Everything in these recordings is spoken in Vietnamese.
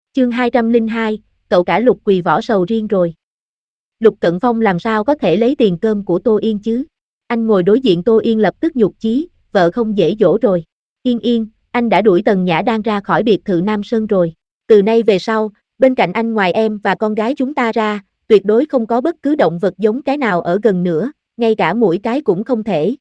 Chương 202, cậu cả Lục quỳ võ sầu riêng rồi. Lục Cận Phong làm sao có thể lấy tiền cơm của Tô Yên chứ? Anh ngồi đối diện Tô Yên lập tức nhục chí, vợ không dễ dỗ rồi. Yên Yên, anh đã đuổi Tần Nhã Đang ra khỏi biệt thự Nam Sơn rồi. Từ nay về sau, bên cạnh anh ngoài em và con gái chúng ta ra, tuyệt đối không có bất cứ động vật giống cái nào ở gần nữa, ngay cả muỗi cái cũng không thể.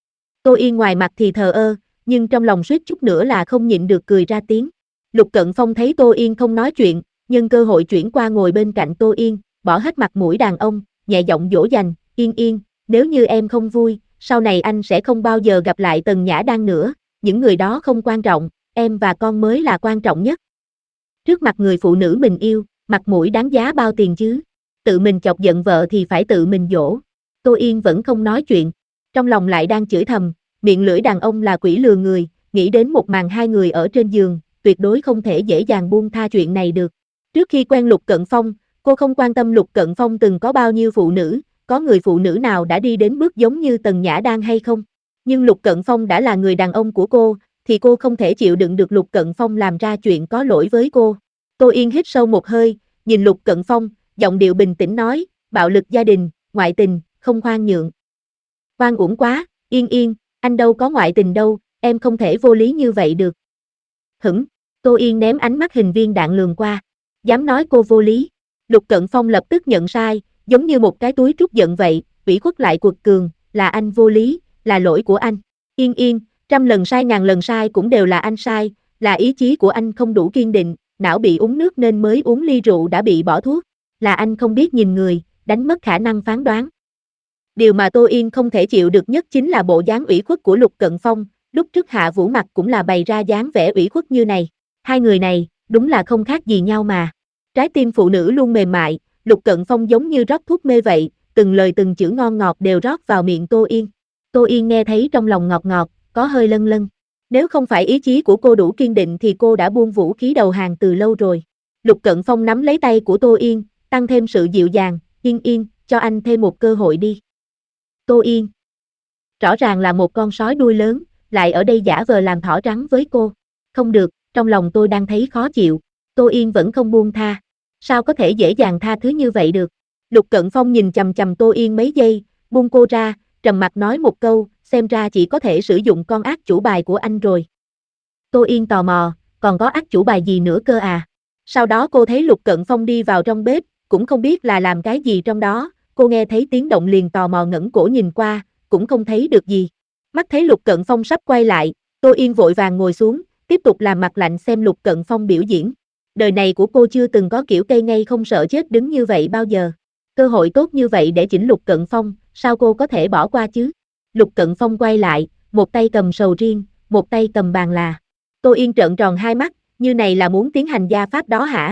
Tô Yên ngoài mặt thì thờ ơ, nhưng trong lòng suýt chút nữa là không nhịn được cười ra tiếng. Lục Cận Phong thấy Tô Yên không nói chuyện, nhân cơ hội chuyển qua ngồi bên cạnh Tô Yên, bỏ hết mặt mũi đàn ông, nhẹ giọng dỗ dành, Yên Yên, nếu như em không vui, sau này anh sẽ không bao giờ gặp lại Tần Nhã Đang nữa, những người đó không quan trọng, em và con mới là quan trọng nhất. Trước mặt người phụ nữ mình yêu, mặt mũi đáng giá bao tiền chứ, tự mình chọc giận vợ thì phải tự mình dỗ. Tô Yên vẫn không nói chuyện, trong lòng lại đang chửi thầm, miệng lưỡi đàn ông là quỷ lừa người, nghĩ đến một màn hai người ở trên giường, tuyệt đối không thể dễ dàng buông tha chuyện này được. Trước khi quen Lục Cận Phong, cô không quan tâm Lục Cận Phong từng có bao nhiêu phụ nữ, có người phụ nữ nào đã đi đến bước giống như Tần Nhã Đang hay không. Nhưng Lục Cận Phong đã là người đàn ông của cô, thì cô không thể chịu đựng được Lục Cận Phong làm ra chuyện có lỗi với cô. Tô Yên hít sâu một hơi, nhìn Lục Cận Phong, giọng điệu bình tĩnh nói, bạo lực gia đình, ngoại tình, không khoan nhượng. Oan uổng quá, Yên Yên, anh đâu có ngoại tình đâu, em không thể vô lý như vậy được. Hửng, Tô Yên ném ánh mắt hình viên đạn lườm qua, dám nói cô vô lý. Lục Cận Phong lập tức nhận sai, giống như một cái túi trút giận vậy, ủy khuất lại quật cường, là anh vô lý, là lỗi của anh. Yên Yên, 100 lần sai ngàn lần sai cũng đều là anh sai, là ý chí của anh không đủ kiên định, não bị uống nước nên mới uống ly rượu đã bị bỏ thuốc, là anh không biết nhìn người, đánh mất khả năng phán đoán. Điều mà Tô Yên không thể chịu được nhất chính là bộ dáng ủy khuất của Lục Cận Phong, lúc trước Hạ Vũ mặt cũng là bày ra dáng vẻ ủy khuất như này. Hai người này, đúng là không khác gì nhau mà. Trái tim phụ nữ luôn mềm mại, Lục Cận Phong giống như rót thuốc mê vậy, từng lời từng chữ ngon ngọt đều rót vào miệng Tô Yên. Tô Yên nghe thấy trong lòng ngọt ngọt, có hơi lân lân. Nếu không phải ý chí của cô đủ kiên định thì cô đã buông vũ khí đầu hàng từ lâu rồi. Lục Cận Phong nắm lấy tay của Tô Yên, tăng thêm sự dịu dàng, Yên Yên, cho anh thêm một cơ hội đi. Tô Yên. Rõ ràng là một con sói đuôi lớn, lại ở đây giả vờ làm thỏ rắn với cô. Không được, trong lòng tôi đang thấy khó chịu. Tô Yên vẫn không buông tha. Sao có thể dễ dàng tha thứ như vậy được? Lục Cận Phong nhìn chằm chằm Tô Yên mấy giây, buông cô ra, trầm mặt nói một câu, xem ra chỉ có thể sử dụng con ác chủ bài của anh rồi. Tô Yên tò mò, còn có ác chủ bài gì nữa cơ à? Sau đó cô thấy Lục Cận Phong đi vào trong bếp, cũng không biết là làm cái gì trong đó, cô nghe thấy tiếng động liền tò mò ngẩng cổ nhìn qua, cũng không thấy được gì. Mắt thấy Lục Cận Phong sắp quay lại, Tô Yên vội vàng ngồi xuống, tiếp tục làm mặt lạnh xem Lục Cận Phong biểu diễn. Đời này của cô chưa từng có kiểu cây ngay không sợ chết đứng như vậy bao giờ. Cơ hội tốt như vậy để chỉnh Lục Cận Phong, sao cô có thể bỏ qua chứ? Lục Cận Phong quay lại, một tay cầm sầu riêng, một tay cầm bàn là. Tô Yên trợn tròn hai mắt, như này là muốn tiến hành gia pháp đó hả?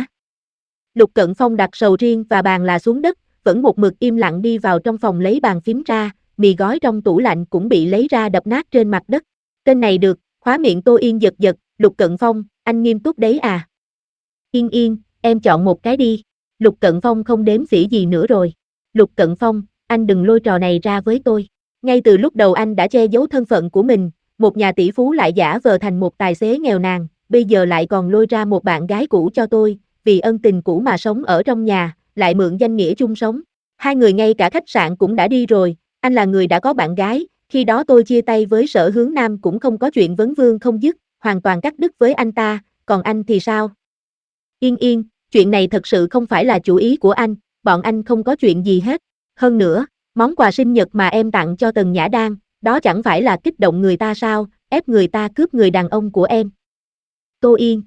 Lục Cận Phong đặt sầu riêng và bàn là xuống đất, vẫn một mực im lặng đi vào trong phòng lấy bàn phím ra, mì gói trong tủ lạnh cũng bị lấy ra đập nát trên mặt đất. Tên này được, khóa miệng Tô Yên giật giật, Lục Cận Phong, anh nghiêm túc đấy à? Yên Yên, em chọn một cái đi. Lục Cận Phong không đếm xỉa gì nữa rồi. Lục Cận Phong, anh đừng lôi trò này ra với tôi. Ngay từ lúc đầu anh đã che giấu thân phận của mình, một nhà tỷ phú lại giả vờ thành một tài xế nghèo nàn, bây giờ lại còn lôi ra một bạn gái cũ cho tôi, vì ân tình cũ mà sống ở trong nhà, lại mượn danh nghĩa chung sống. Hai người ngay cả khách sạn cũng đã đi rồi, anh là người đã có bạn gái, khi đó tôi chia tay với Sở Hướng Nam cũng không có chuyện vấn vương không dứt, hoàn toàn cắt đứt với anh ta, còn anh thì sao? Yên Yên, chuyện này thật sự không phải là chủ ý của anh, bọn anh không có chuyện gì hết. Hơn nữa, món quà sinh nhật mà em tặng cho Tần Nhã Đang, đó chẳng phải là kích động người ta sao, ép người ta cướp người đàn ông của em. Tô Yên.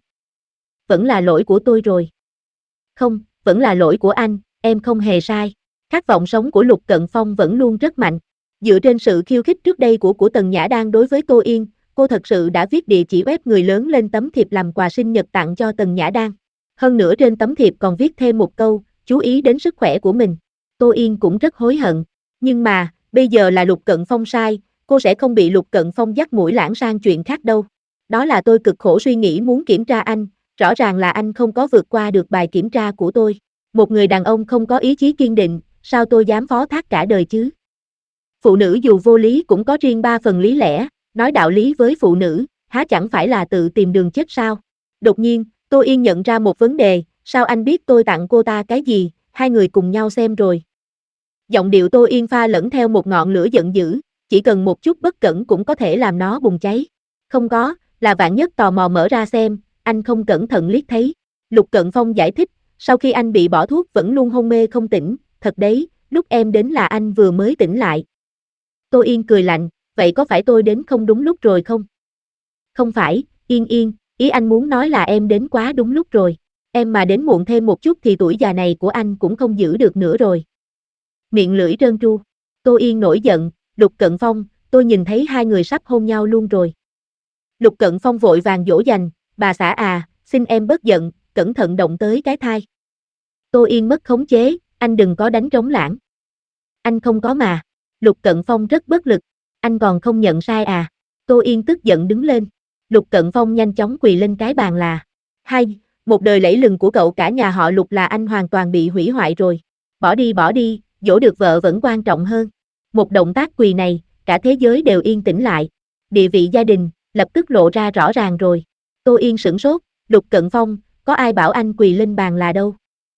Vẫn là lỗi của tôi rồi. Không, vẫn là lỗi của anh, em không hề sai. Khát vọng sống của Lục Cận Phong vẫn luôn rất mạnh. Dựa trên sự khiêu khích trước đây của Tần Nhã Đang đối với Tô Yên, cô thật sự đã viết địa chỉ web người lớn lên tấm thiệp làm quà sinh nhật tặng cho Tần Nhã Đang. Hơn nữa trên tấm thiệp còn viết thêm một câu, chú ý đến sức khỏe của mình. Tô Yên cũng rất hối hận. Nhưng mà, bây giờ là Lục Cận Phong sai, cô sẽ không bị Lục Cận Phong dắt mũi lãng sang chuyện khác đâu. Đó là tôi cực khổ suy nghĩ muốn kiểm tra anh, rõ ràng là anh không có vượt qua được bài kiểm tra của tôi. Một người đàn ông không có ý chí kiên định, sao tôi dám phó thác cả đời chứ? Phụ nữ dù vô lý cũng có riêng ba phần lý lẽ, nói đạo lý với phụ nữ, há chẳng phải là tự tìm đường chết sao? Đột nhiên, Tô Yên nhận ra một vấn đề, sao anh biết tôi tặng cô ta cái gì, hai người cùng nhau xem rồi. Giọng điệu Tô Yên pha lẫn theo một ngọn lửa giận dữ, chỉ cần một chút bất cẩn cũng có thể làm nó bùng cháy. Không có, là Vạn Nhất tò mò mở ra xem, anh không cẩn thận liếc thấy. Lục Cận Phong giải thích, sau khi anh bị bỏ thuốc vẫn luôn hôn mê không tỉnh, thật đấy, lúc em đến là anh vừa mới tỉnh lại. Tô Yên cười lạnh, vậy có phải tôi đến không đúng lúc rồi không? Không phải, Yên, ý anh muốn nói là em đến quá đúng lúc rồi. Em mà đến muộn thêm một chút thì tuổi già này của anh cũng không giữ được nữa rồi. Miệng lưỡi trơn tru. Tô Yên nổi giận, Lục Cận Phong, tôi nhìn thấy hai người sắp hôn nhau luôn rồi. Lục Cận Phong vội vàng dỗ dành, bà xã à, xin em bớt giận, cẩn thận động tới cái thai. Tô Yên mất khống chế, anh đừng có đánh trống lãng. Anh không có mà. Lục Cận Phong rất bất lực, anh còn không nhận sai à. Tô Yên tức giận đứng lên. Lục Cận Phong nhanh chóng quỳ lên cái bàn là. Một đời lẫy lừng của cậu cả nhà họ Lục là anh hoàn toàn bị hủy hoại rồi. Bỏ đi, dỗ được vợ vẫn quan trọng hơn. Một động tác quỳ này, cả thế giới đều yên tĩnh lại. Địa vị gia đình, lập tức lộ ra rõ ràng rồi. Tô Yên sửng sốt, Lục Cận Phong, có ai bảo anh quỳ lên bàn là đâu?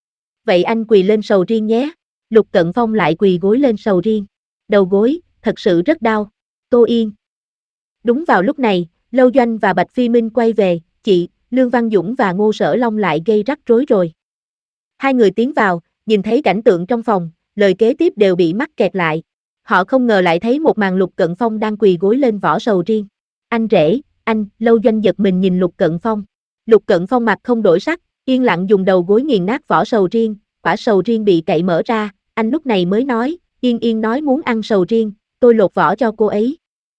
Vậy anh quỳ lên sầu riêng nhé. Lục Cận Phong lại quỳ gối lên sầu riêng. Đầu gối, thật sự rất đau. Tô Yên. Đúng vào lúc này, Lâu Doanh và Bạch Phi Minh quay về, chị, Lương Văn Dũng và Ngô Sở Long lại gây rắc rối rồi. Hai người tiến vào, nhìn thấy cảnh tượng trong phòng, lời kế tiếp đều bị mắc kẹt lại. Họ không ngờ lại thấy một màn Lục Cận Phong đang quỳ gối lên vỏ sầu riêng. Anh rể, anh, Lâu Doanh giật mình nhìn Lục Cận Phong. Lục Cận Phong mặt không đổi sắc, yên lặng dùng đầu gối nghiền nát vỏ sầu riêng, quả sầu riêng bị cậy mở ra, anh lúc này mới nói, Yên nói muốn ăn sầu riêng, tôi lột vỏ cho cô ấy.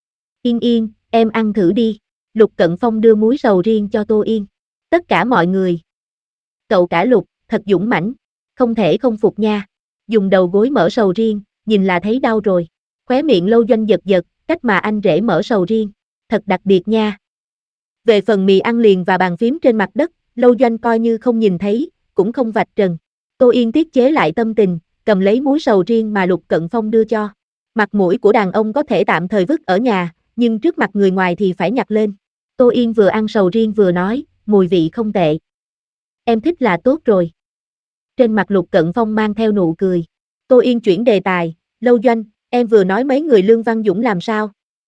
Yên, em ăn thử đi. Lục Cận Phong đưa múi sầu riêng cho Tô Yên. Tất cả mọi người. Cậu cả Lục, thật dũng mãnh, không thể không phục nha. Dùng đầu gối mở sầu riêng, nhìn là thấy đau rồi. Khóe miệng Lâu Doanh giật, cách mà anh rể mở sầu riêng, thật đặc biệt nha. Về phần mì ăn liền và bàn phím trên mặt đất, Lâu Doanh coi như không nhìn thấy, cũng không vạch trần. Tô Yên tiết chế lại tâm tình, cầm lấy múi sầu riêng mà Lục Cận Phong đưa cho. Mặt mũi của đàn ông có thể tạm thời vứt ở nhà, nhưng trước mặt người ngoài thì phải nhặt lên. Tô Yên vừa ăn sầu riêng vừa nói, mùi vị không tệ. Em thích là tốt rồi. Trên mặt Lục Cận Phong mang theo nụ cười. Tô Yên chuyển đề tài, Lâu Doanh, em vừa nói mấy người Lương Văn Dũng làm sao?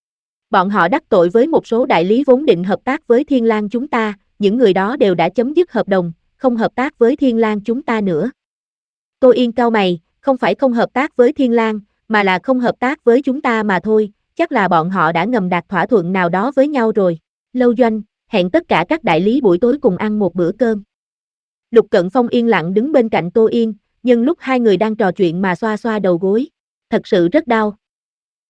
Bọn họ đắc tội với một số đại lý vốn định hợp tác với Thiên Lang chúng ta, những người đó đều đã chấm dứt hợp đồng, không hợp tác với Thiên Lang chúng ta nữa. Tô Yên cau mày, không phải không hợp tác với Thiên Lang, mà là không hợp tác với chúng ta mà thôi, chắc là bọn họ đã ngầm đạt thỏa thuận nào đó với nhau rồi. Lâu Doanh, hẹn tất cả các đại lý buổi tối cùng ăn một bữa cơm. Lục Cận Phong yên lặng đứng bên cạnh Tô Yên, nhưng lúc hai người đang trò chuyện mà xoa xoa đầu gối. Thật sự rất đau.